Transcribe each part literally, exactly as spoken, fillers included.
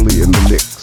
Marley in the mix.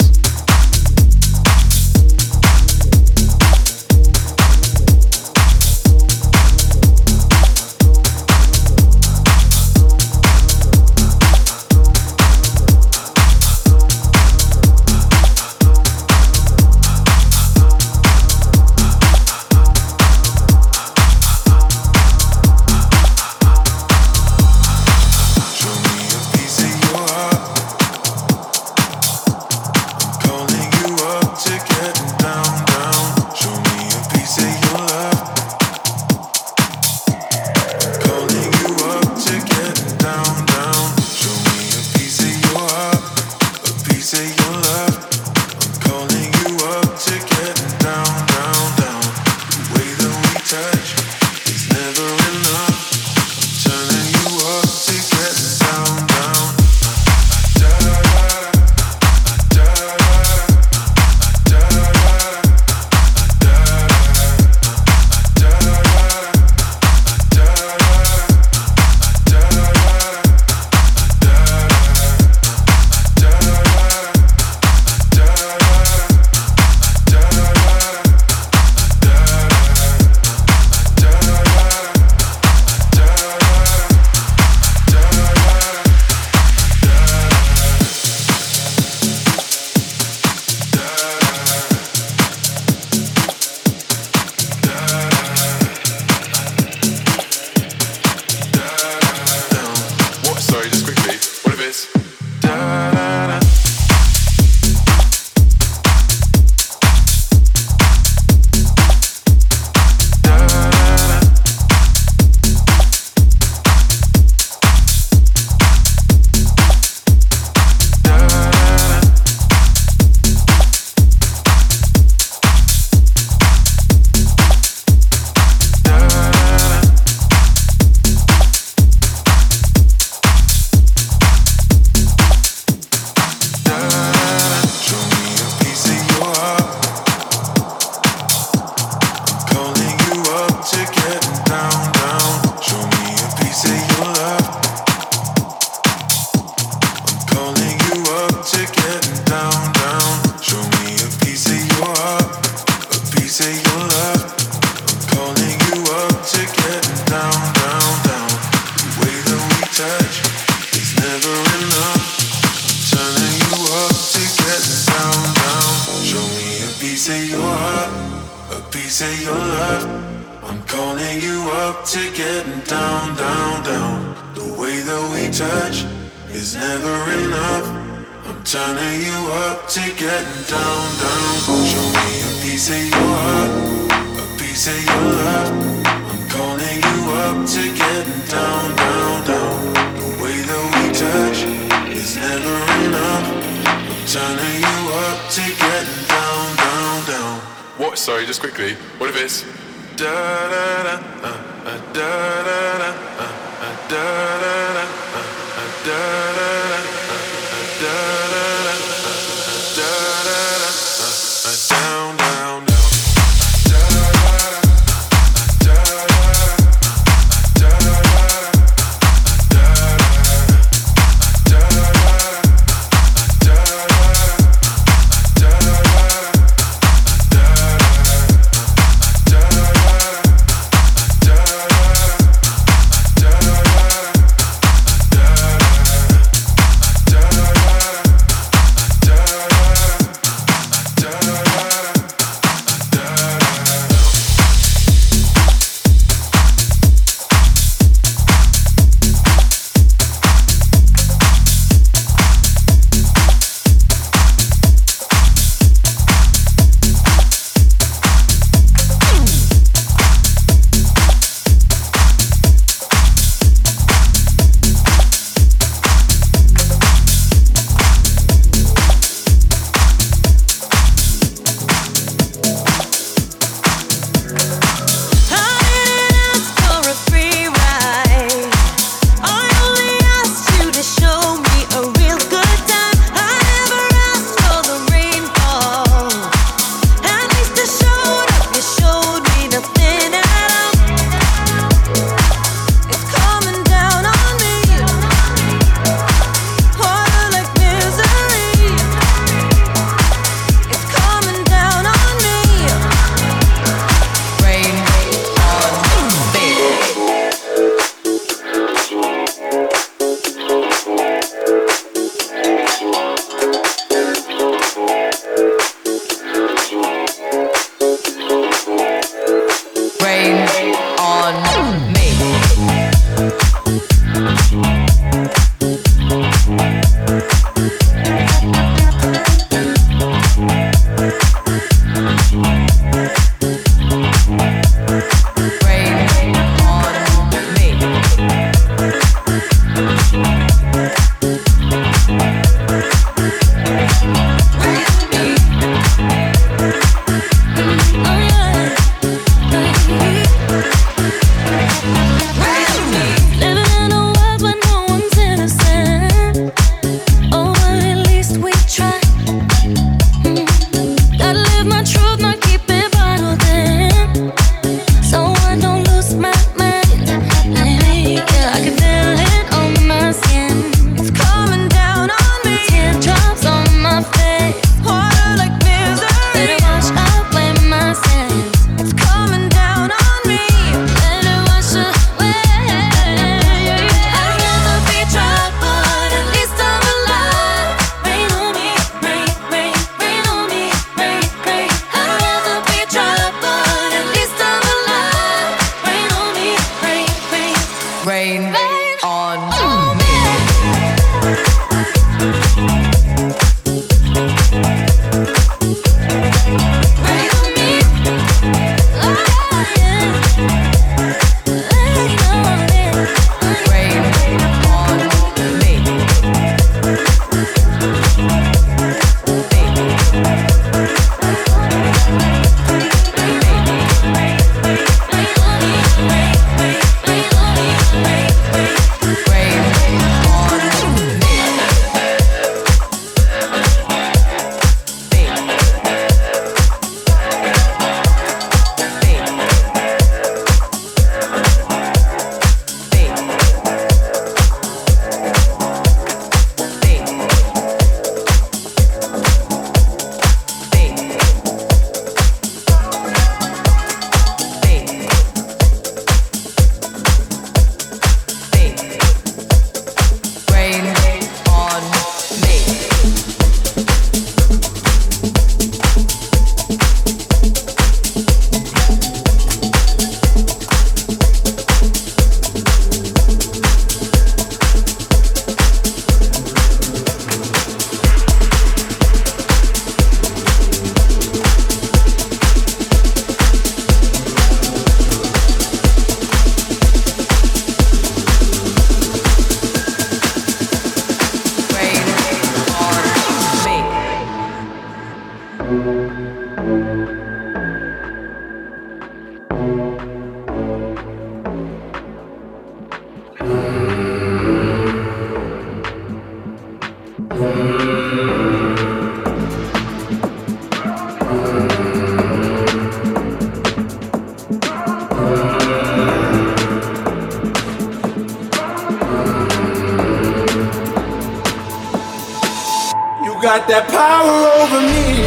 got that power over me.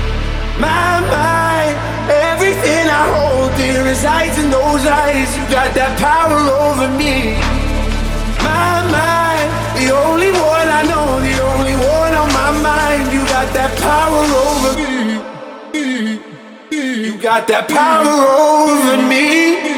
My mind, everything I hold dear resides in those eyes. You got that power over me. My mind, the only one I know, the only one on my mind. You got that power over me. You got that power over me.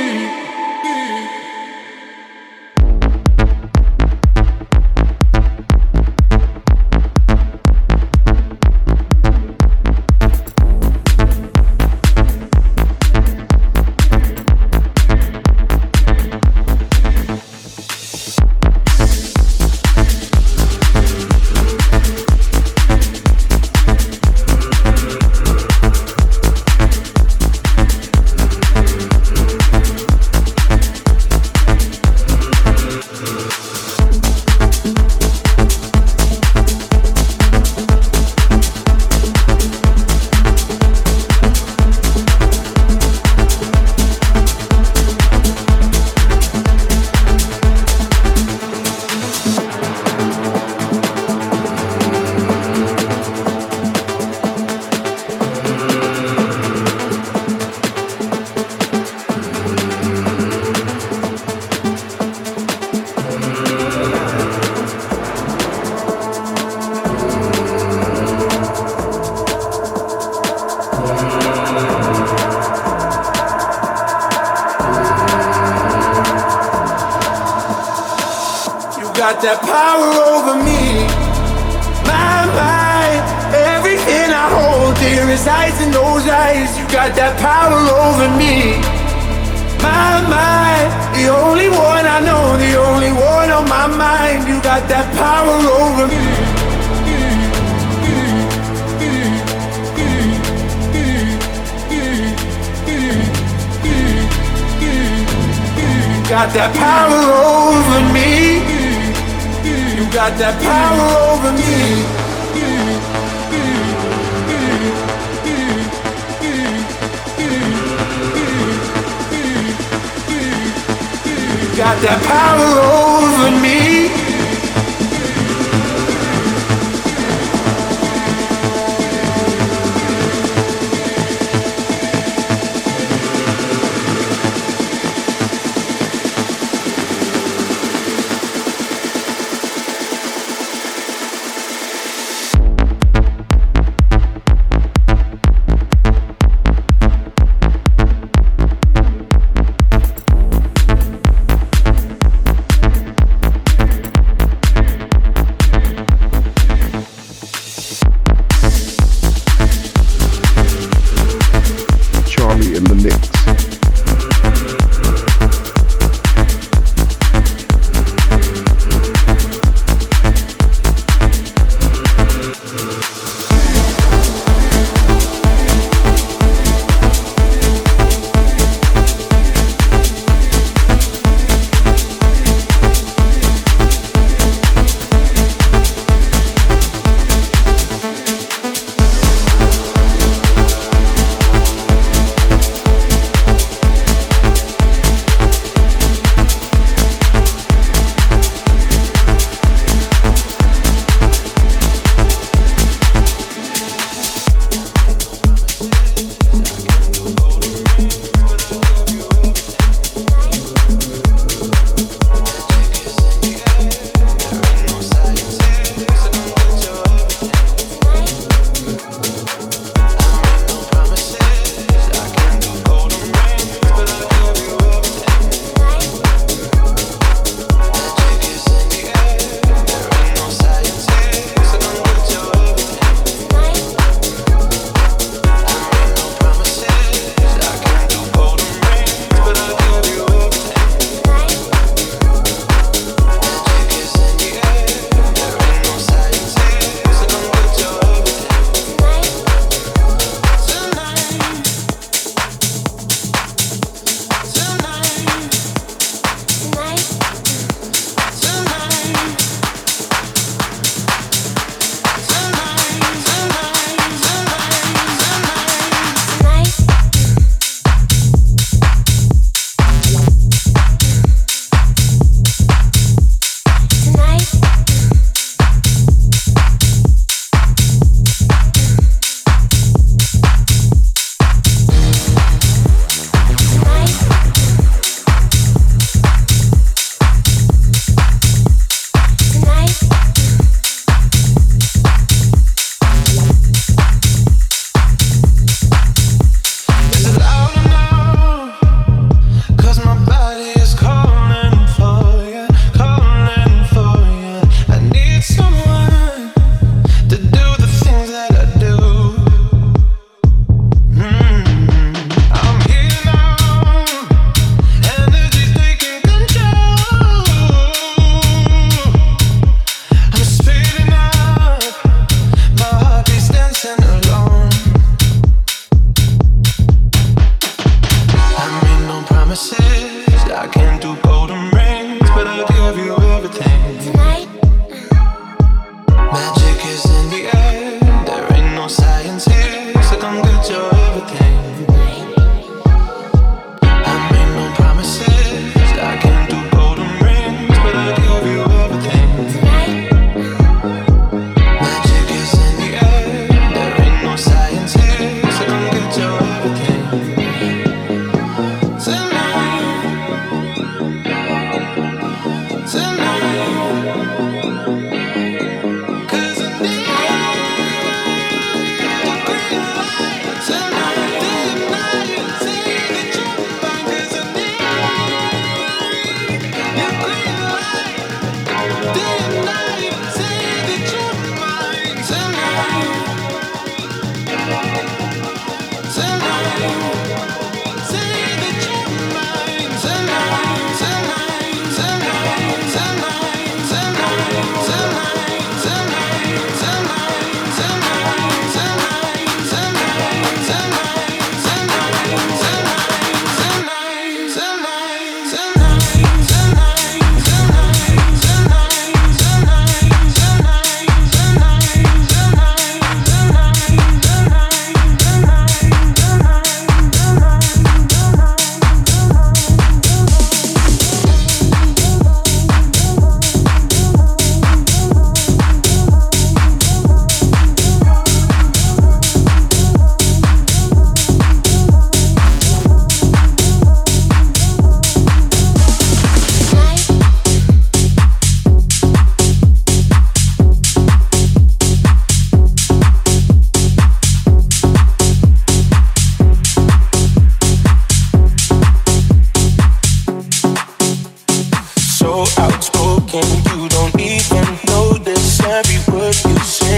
Got that power over me. My mind, everything I hold dear resides in those eyes. You got that power over me. My mind, the only one I know, the only one on my mind. You got that power over me. got that power over me. You got that power over me. You got that power over me. Tonight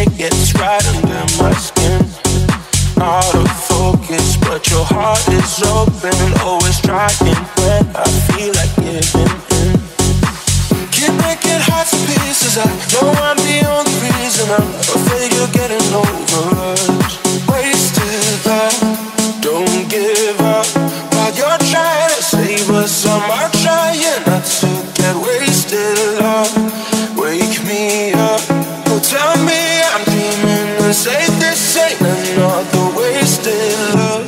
it gets right under my skin. Out of focus, but your heart is open. Always trying when I feel like giving in. Keep breaking hearts to pieces. I know I'm the only reason. I'm afraid you're getting over us. Wasted love, don't give up. While you're trying to save us, I'm trying not to get wasted. Love, wake me up. Oh, tell me I'm dreaming and say this ain't another wasted love.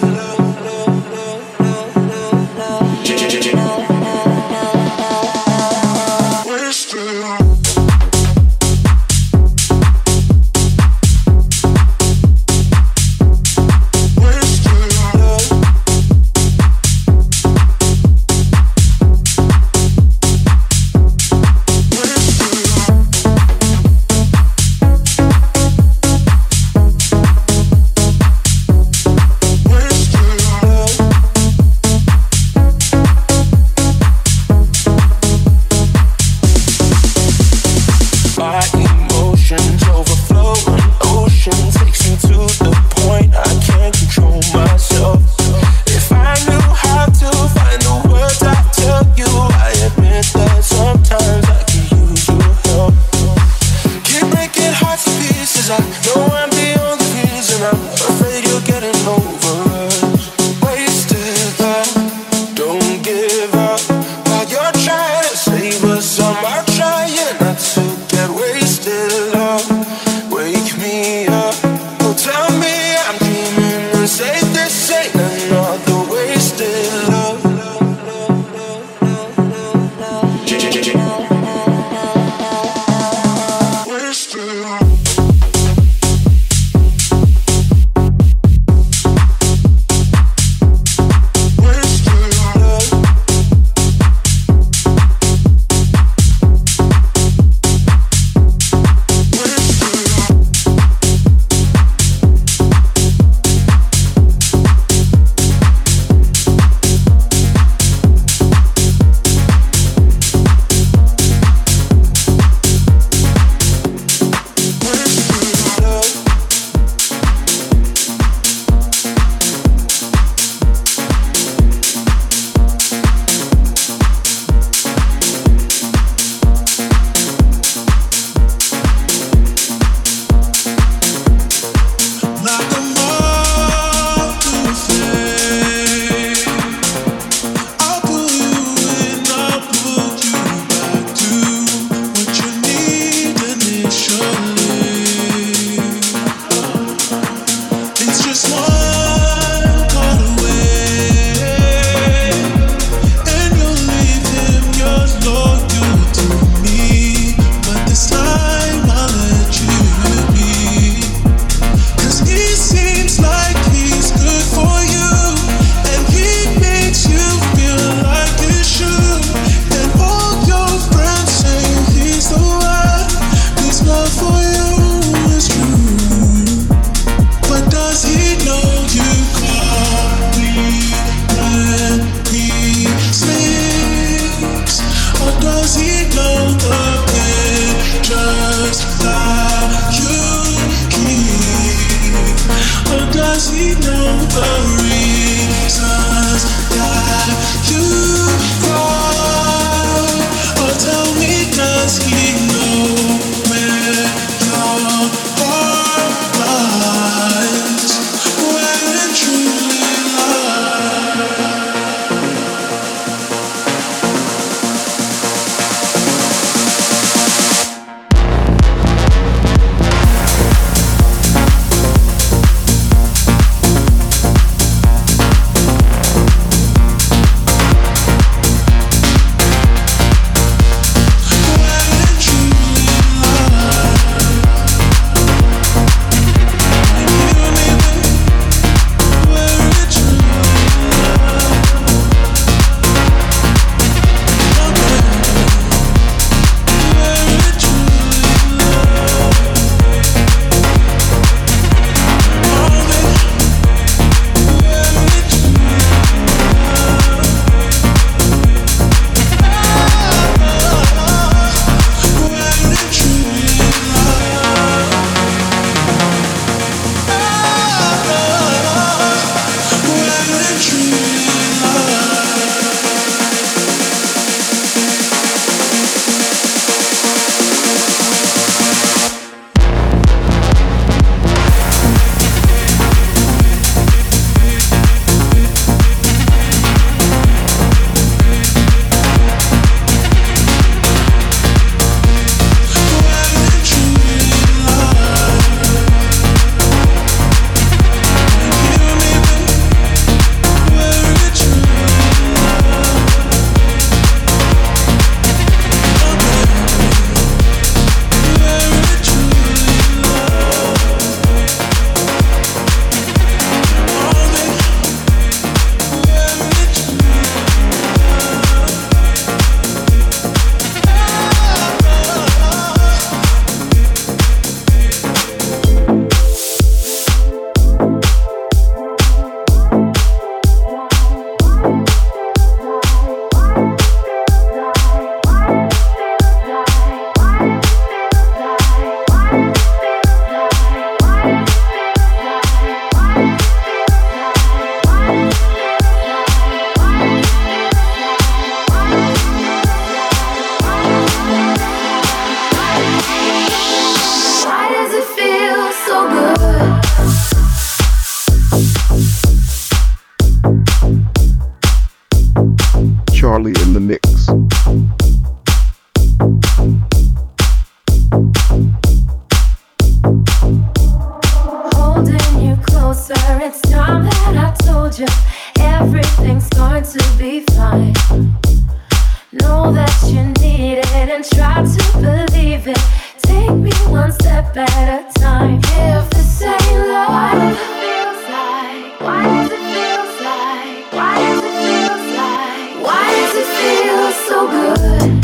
closer. It's time that I told you everything's going to be fine. Know that you need it and try to believe it. Take me one step at a time. If this ain't love, why does it feel like? Why does it feel like? Why does it feel like? Why does it feel so good?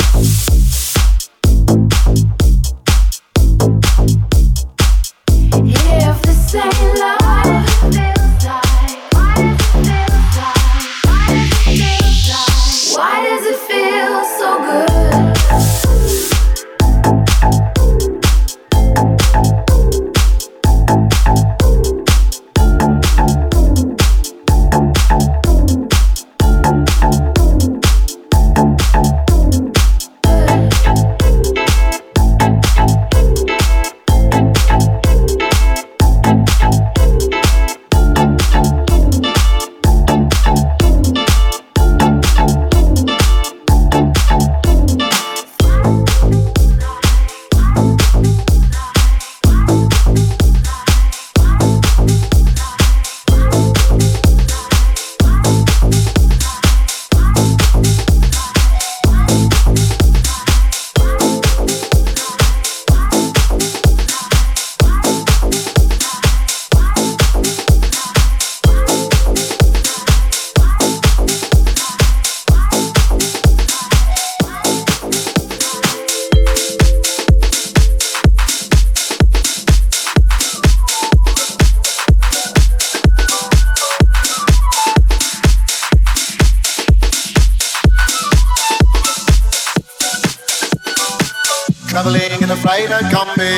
If this ain't love, why does it feel like? Why does it feel like? Why does it feel so good? Traveling in a freighter combi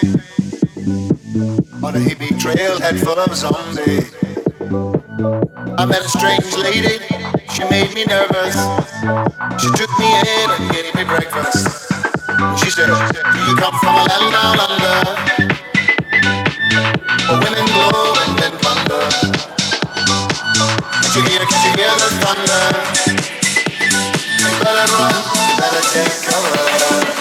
on a hippie trailhead full of zombies. I met a strange lady, she made me nervous. She took me in and gave me breakfast. She said, do you come from a land down under, where women glow and men plunder? Can't you hear, can't you hear the thunder? You better run, you better take cover.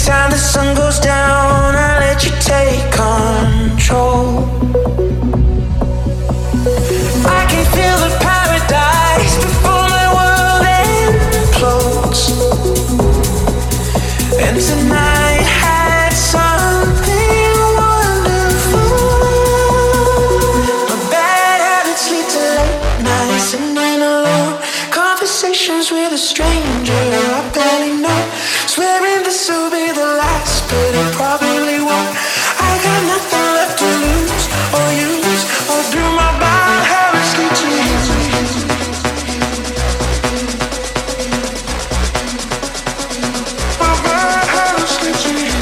Anytime the sun goes down, I let you take control. I can feel the paradise before my world implodes. And tonight had something wonderful. My bad habits lead to late nights, sitting alone. Conversations with a stranger I barely know. Swearing this will be the last, but it probably won't. I got nothing left to lose or use, or do my bad habits lead to you. My bad habits lead to you.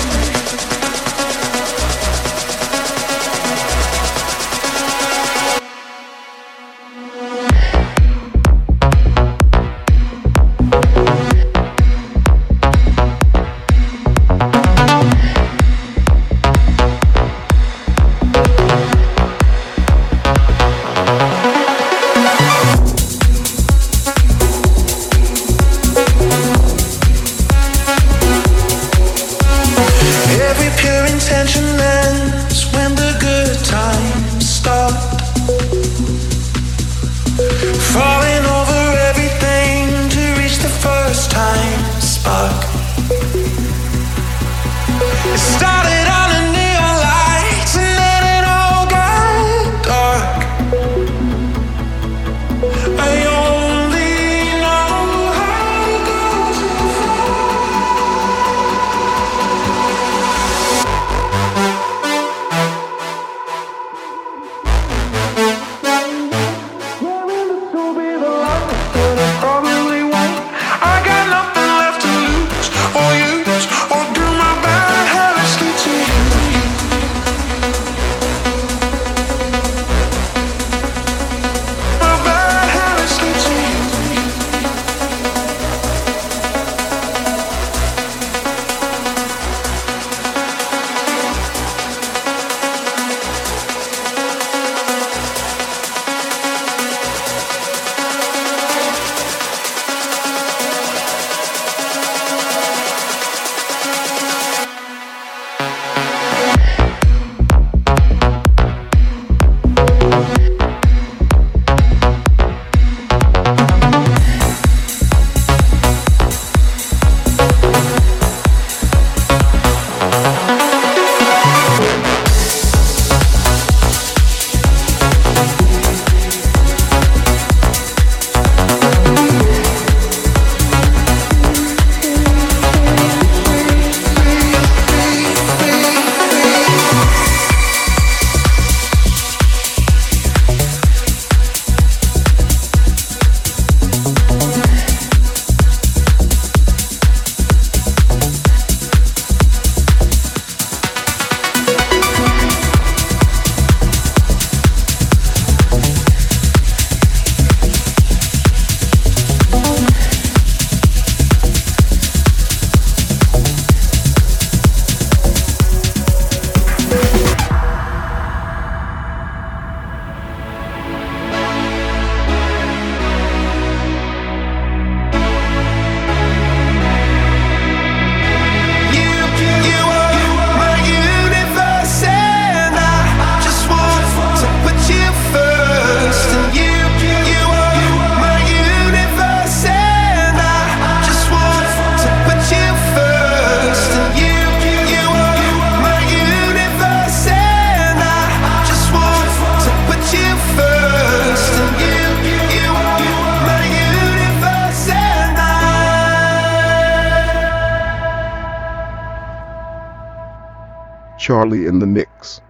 Charlie in the mix.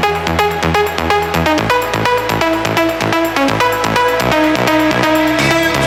You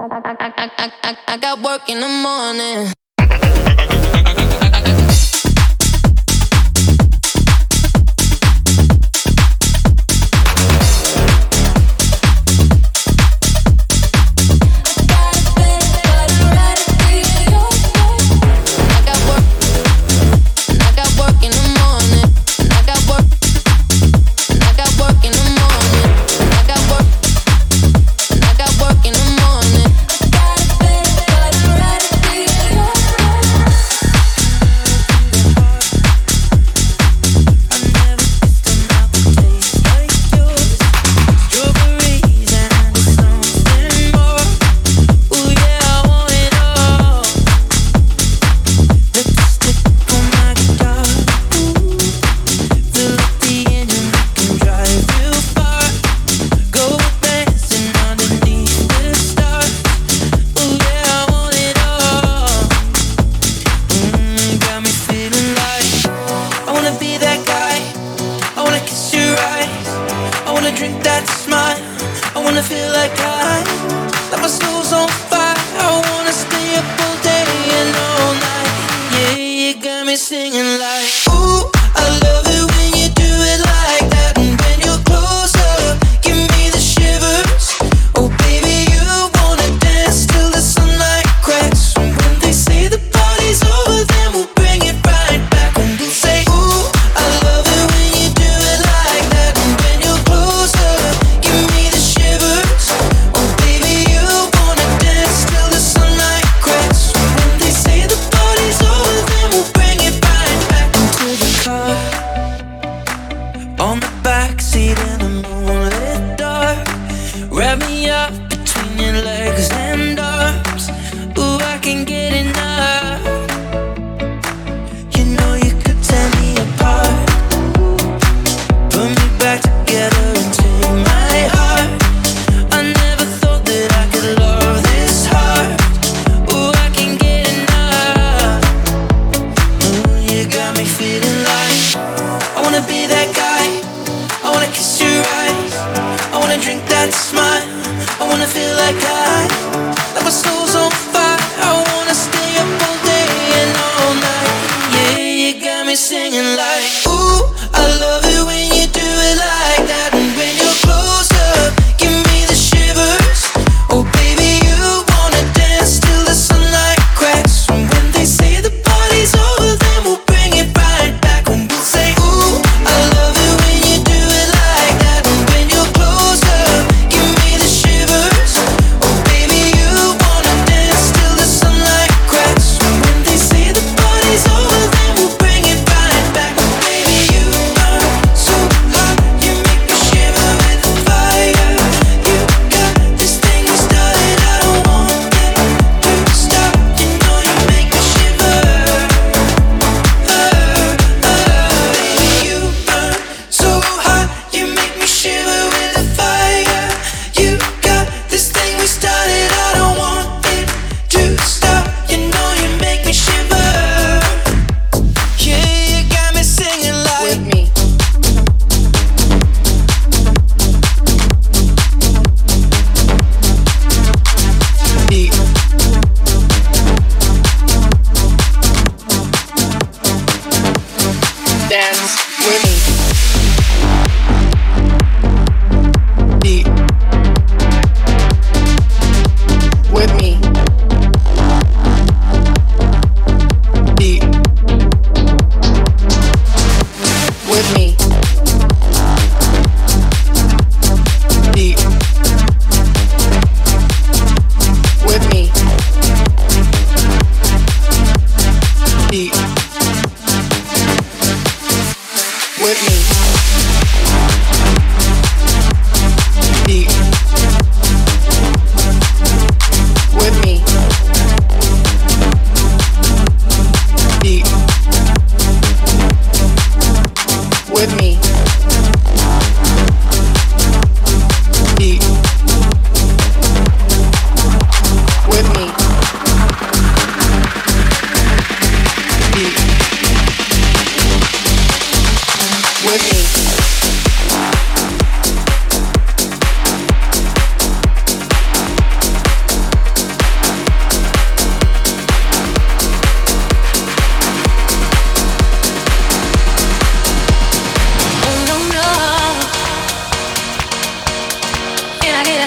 I, I, I, I got work in the morning. Dance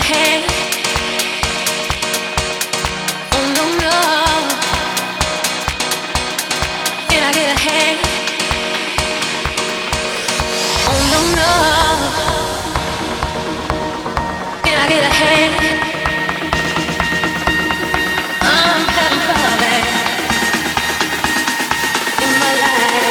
hand? Oh no no. Can I get a hand? Oh no no. Can I get a hand? I'm having fun in my life.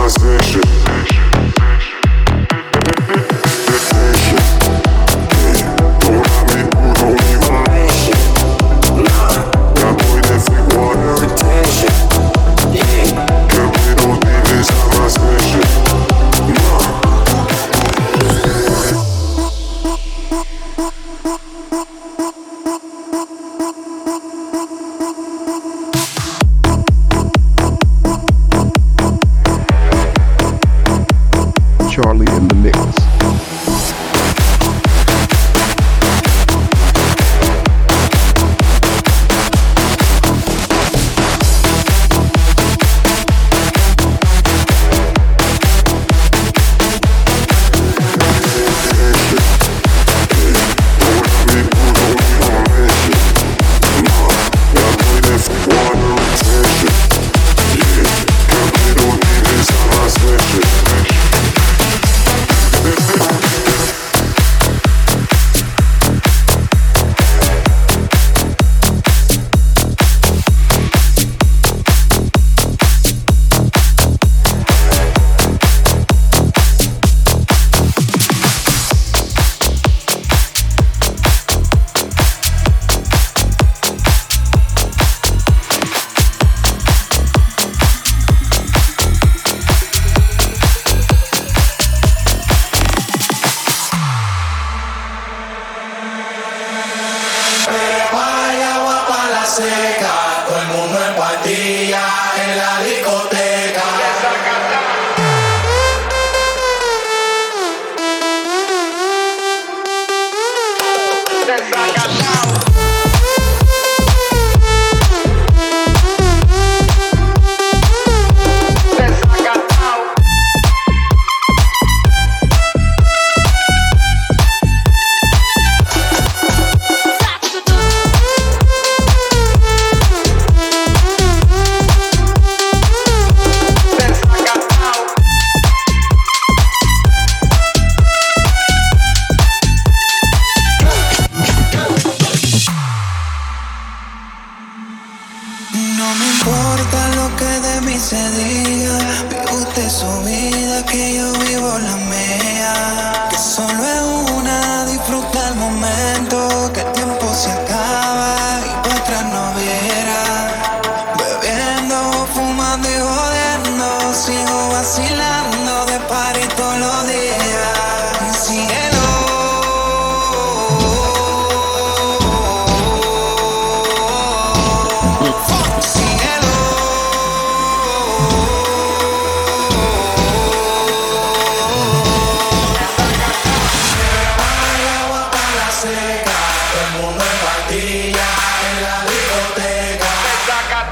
Charlie in the mix.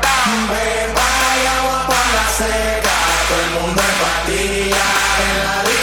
Seca, todo el mundo en patilla en la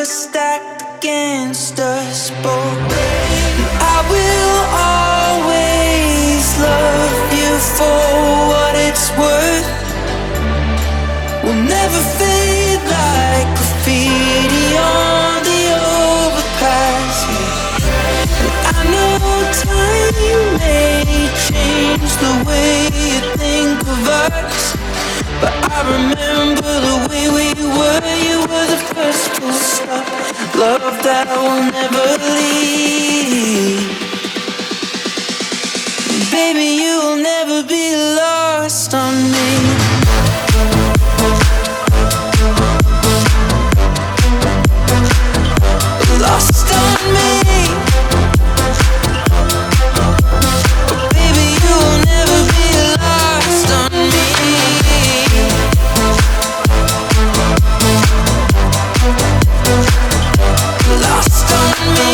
stacked against us both. I will always love you for what it's worth. We'll never fade like graffiti on the overpass. I know time may change the way you think of us, but I remember the way we were. You were the first full stop, love that will never leave. Baby, you'll never be lost on me. Lost on me. Baby, you'll never be lost on me. Lost on me.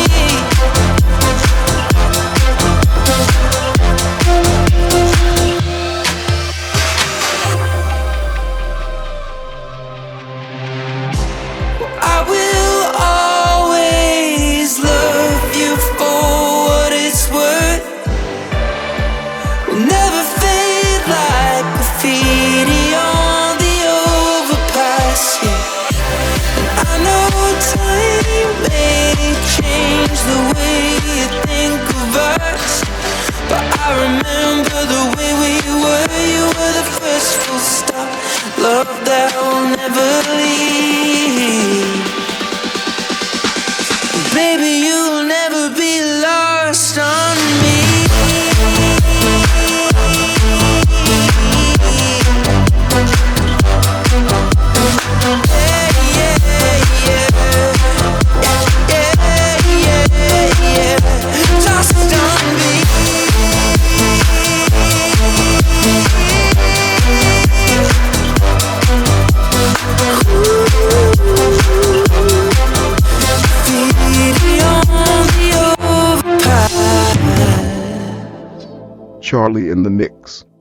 I will always love you for what it's worth. We'll never fade like graffiti on the overpass. Yeah. And I know time may change the way you think of us, but I remember the way we were. You were the first full stop, love that will never leave. Baby, you'll never be lost on me. Yeah, yeah, yeah. Yeah, yeah, yeah, yeah. Lost on me. Charlie in the mix.